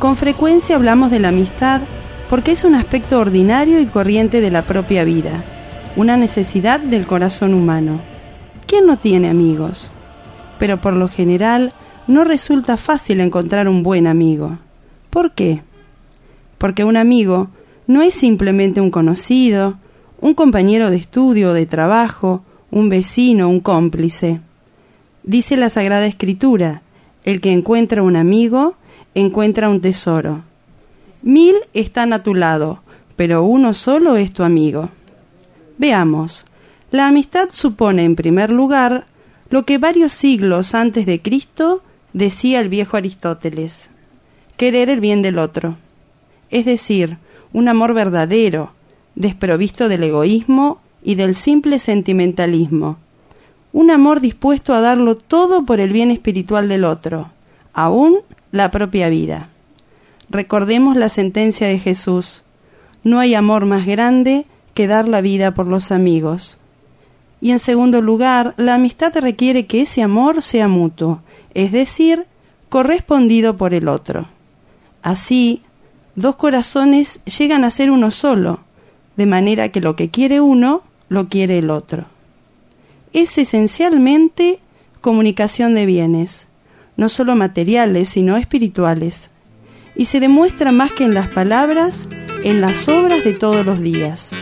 Con frecuencia hablamos de la amistad porque es un aspecto ordinario y corriente de la propia vida, una necesidad del corazón humano. ¿Quién no tiene amigos? Pero por lo general no resulta fácil encontrar un buen amigo. ¿Por qué? Porque un amigo no es simplemente un conocido, un compañero de estudio o de trabajo, un vecino, un cómplice. Dice la Sagrada Escritura: el que encuentra un amigo, encuentra un tesoro. 1000 están a tu lado, pero uno solo es tu amigo. Veamos, la amistad supone en primer lugar lo que varios siglos antes de Cristo decía el viejo Aristóteles: querer el bien del otro. Es decir, un amor verdadero, desprovisto del egoísmo y del simple sentimentalismo. Un amor dispuesto a darlo todo por el bien espiritual del otro, aún la propia vida. Recordemos la sentencia de Jesús: no hay amor más grande que dar la vida por los amigos. Y en segundo lugar, la amistad requiere que ese amor sea mutuo, es decir, correspondido por el otro. Así, dos corazones llegan a ser uno solo, de manera que lo que quiere uno, lo quiere el otro. Es esencialmente comunicación de bienes, no solo materiales, sino espirituales, y se demuestra más que en las palabras, en las obras de todos los días.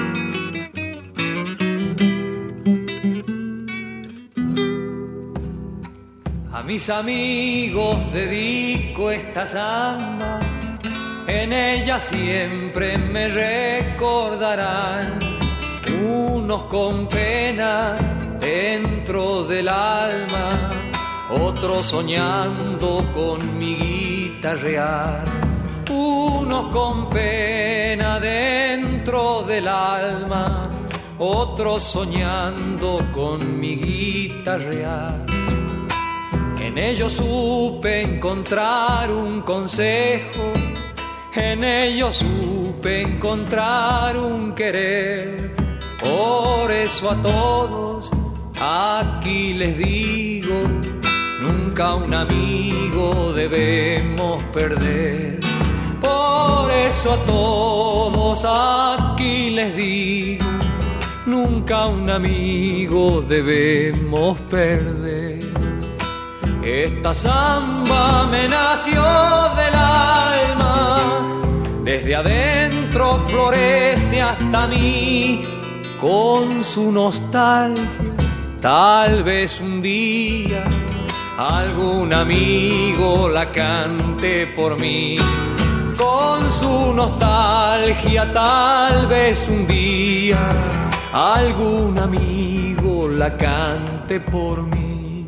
A mis amigos dedico esta samba, en ella siempre me recordarán, unos con pena dentro del alma, otros soñando con mi guitarrear. Unos con pena dentro del alma, otros soñando con mi guitarrear. En ellos supe encontrar un consejo, en ellos supe encontrar un querer. Por eso a todos aquí les digo: nunca un amigo debemos perder. Por eso a todos aquí les digo: nunca un amigo debemos perder. Esta samba me nació del alma, desde adentro florece hasta mí, con su nostalgia. Tal vez un día algún amigo la cante por mí, con su nostalgia. Tal vez un día algún amigo la cante por mí.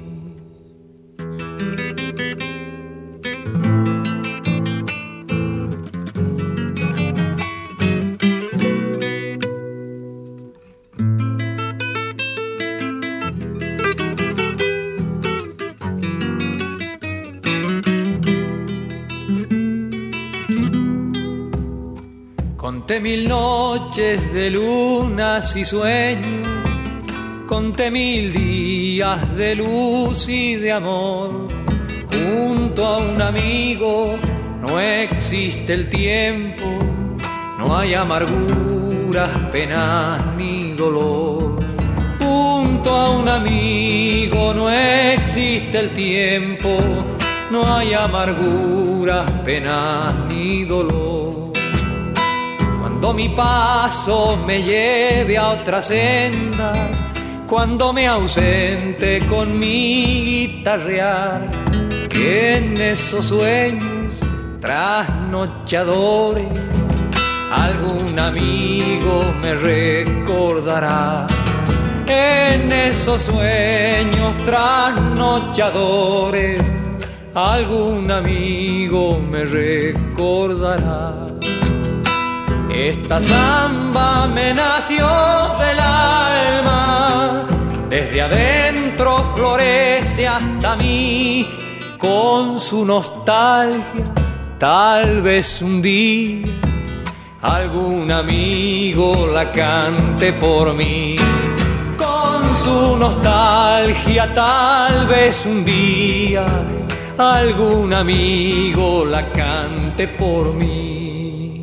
Conté 1000 noches de lunas y sueños, conté 1000 días de luz y de amor. Junto a un amigo no existe el tiempo, no hay amarguras, penas ni dolor. Junto a un amigo no existe el tiempo, no hay amarguras, penas ni dolor. Cuando mi paso me lleve a otras sendas, cuando me ausente con mi guitarrear, en esos sueños trasnochadores algún amigo me recordará. En esos sueños trasnochadores algún amigo me recordará. Esta samba me nació del alma, desde adentro florece hasta mí, con su nostalgia. Tal vez un día algún amigo la cante por mí, con su nostalgia. Tal vez un día algún amigo la cante por mí.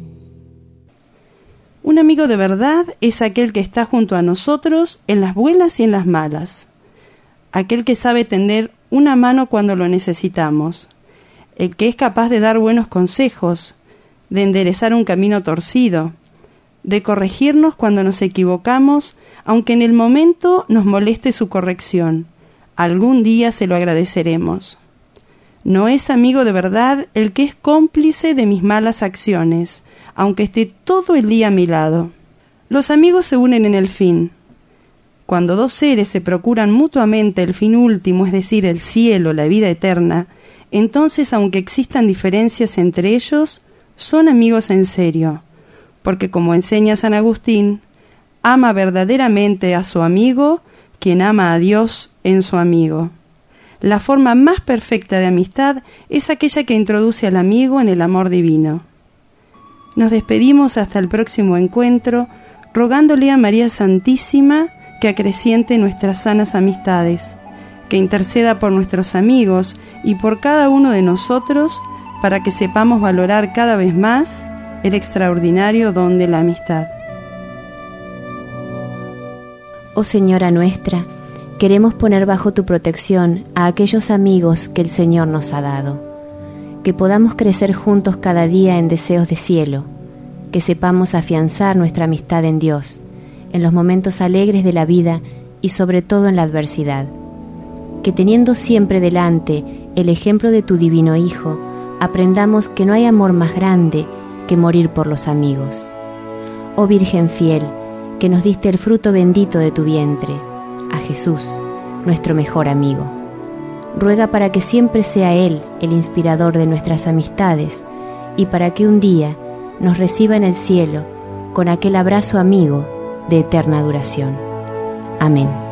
Un amigo de verdad es aquel que está junto a nosotros en las buenas y en las malas, aquel que sabe tender una mano cuando lo necesitamos, el que es capaz de dar buenos consejos, de enderezar un camino torcido, de corregirnos cuando nos equivocamos, aunque en el momento nos moleste su corrección. Algún día se lo agradeceremos. No es amigo de verdad el que es cómplice de mis malas acciones, aunque esté todo el día a mi lado. Los amigos se unen en el fin. Cuando dos seres se procuran mutuamente el fin último, es decir, el cielo, la vida eterna, entonces, aunque existan diferencias entre ellos, son amigos en serio, porque como enseña San Agustín, ama verdaderamente a su amigo quien ama a Dios en su amigo. La forma más perfecta de amistad es aquella que introduce al amigo en el amor divino. Nos despedimos hasta el próximo encuentro, rogándole a María Santísima que acreciente nuestras sanas amistades, que interceda por nuestros amigos y por cada uno de nosotros para que sepamos valorar cada vez más el extraordinario don de la amistad. Oh Señora nuestra, queremos poner bajo tu protección a aquellos amigos que el Señor nos ha dado, que podamos crecer juntos cada día en deseos de cielo, que sepamos afianzar nuestra amistad en Dios, en los momentos alegres de la vida y sobre todo en la adversidad, que teniendo siempre delante el ejemplo de tu divino Hijo, aprendamos que no hay amor más grande que morir por los amigos. Oh Virgen fiel, que nos diste el fruto bendito de tu vientre, a Jesús, nuestro mejor amigo. Ruega para que siempre sea Él el inspirador de nuestras amistades y para que un día nos reciba en el cielo con aquel abrazo amigo de eterna duración. Amén.